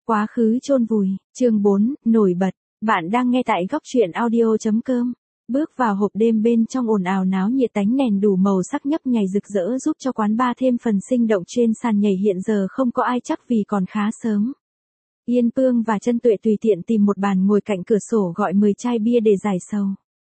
Quá khứ chôn vùi, chương 4, nổi bật. Bạn đang nghe tại góc truyện audio.com. Bước vào hộp đêm bên trong ồn ào náo nhiệt, ánh đèn đủ màu sắc nhấp nháy rực rỡ giúp cho quán bar thêm phần sinh động. Trên sàn nhảy hiện giờ không có ai chắc vì còn khá sớm. Yên Phương và Chân Tuệ tùy tiện tìm một bàn ngồi cạnh cửa sổ gọi 10 chai bia để giải sầu.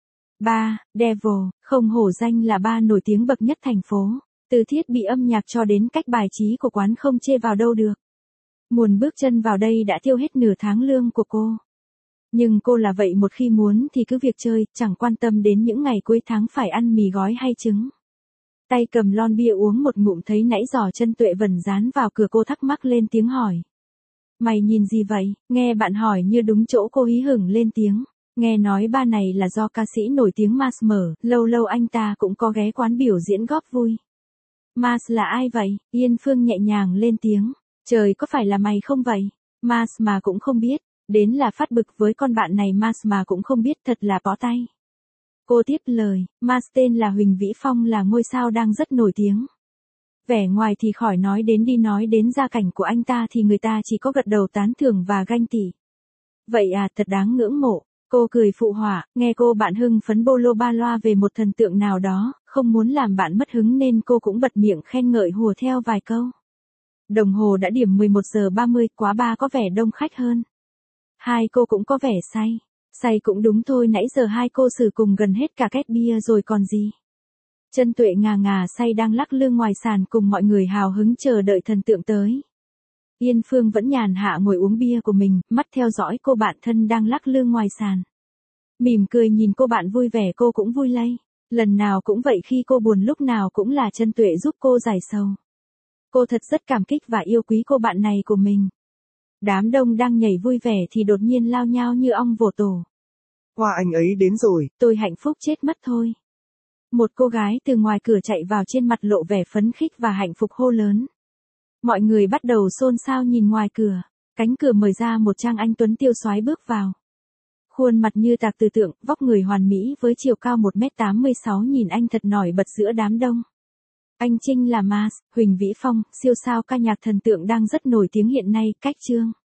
Bar Devil, không hổ danh là bar nổi tiếng bậc nhất thành phố. Từ thiết bị âm nhạc cho đến cách bài trí của quán không chê vào đâu được. Muốn bước chân vào đây đã tiêu hết nửa tháng lương của cô. Nhưng cô là vậy, một khi muốn thì cứ việc chơi, chẳng quan tâm đến những ngày cuối tháng phải ăn mì gói hay trứng. Tay cầm lon bia uống một ngụm, thấy nãy giờ Chân Tuệ vẩn dán vào cửa, cô thắc mắc lên tiếng hỏi. Mày nhìn gì vậy? Nghe bạn hỏi như đúng chỗ, cô hí hửng lên tiếng. Nghe nói ba này là do ca sĩ nổi tiếng Mars mở, lâu lâu anh ta cũng có ghé quán biểu diễn góp vui. Mars là ai vậy? Yên Phương nhẹ nhàng lên tiếng. Trời, có phải là mày không vậy? Mars mà cũng không biết. Đến là phát bực với con bạn này, Mars mà cũng không biết, thật là bó tay. Cô tiếp lời, Mars tên là Huỳnh Vĩ Phong, là ngôi sao đang rất nổi tiếng. Vẻ ngoài thì khỏi nói đến đi, nói đến gia cảnh của anh ta thì người ta chỉ có gật đầu tán thưởng và ganh tị. Vậy à, thật đáng ngưỡng mộ. Cô cười phụ họa, nghe cô bạn hưng phấn bô lô ba loa về một thần tượng nào đó, không muốn làm bạn mất hứng nên cô cũng bật miệng khen ngợi hùa theo vài câu. Đồng hồ đã điểm 11 giờ 30, quá ba có vẻ đông khách hơn. Hai cô cũng có vẻ say. Say cũng đúng thôi, nãy giờ hai cô xử cùng gần hết cả két bia rồi còn gì. Chân Tuệ ngà ngà say đang lắc lư ngoài sàn cùng mọi người hào hứng chờ đợi thần tượng tới. Yên Phương vẫn nhàn hạ ngồi uống bia của mình, mắt theo dõi cô bạn thân đang lắc lư ngoài sàn. Mỉm cười nhìn cô bạn vui vẻ, cô cũng vui lây. Lần nào cũng vậy, khi cô buồn lúc nào cũng là Chân Tuệ giúp cô giải sầu. Cô thật rất cảm kích và yêu quý cô bạn này của mình. Đám đông đang nhảy vui vẻ thì đột nhiên lao nhao như ong vồ tổ. Hoa anh ấy đến rồi. Tôi hạnh phúc chết mất thôi. Một cô gái từ ngoài cửa chạy vào, trên mặt lộ vẻ phấn khích và hạnh phúc hô lớn. Mọi người bắt đầu xôn xao nhìn ngoài cửa. Cánh cửa mở ra, một Trang anh tuấn tiêu xoái bước vào. Khuôn mặt như tạc từ tượng, vóc người hoàn mỹ với chiều cao 1m86, nhìn anh thật nổi bật giữa đám đông. Anh Trinh là Mars, Huỳnh Vĩ Phong, siêu sao ca nhạc thần tượng đang rất nổi tiếng hiện nay. Cách chương.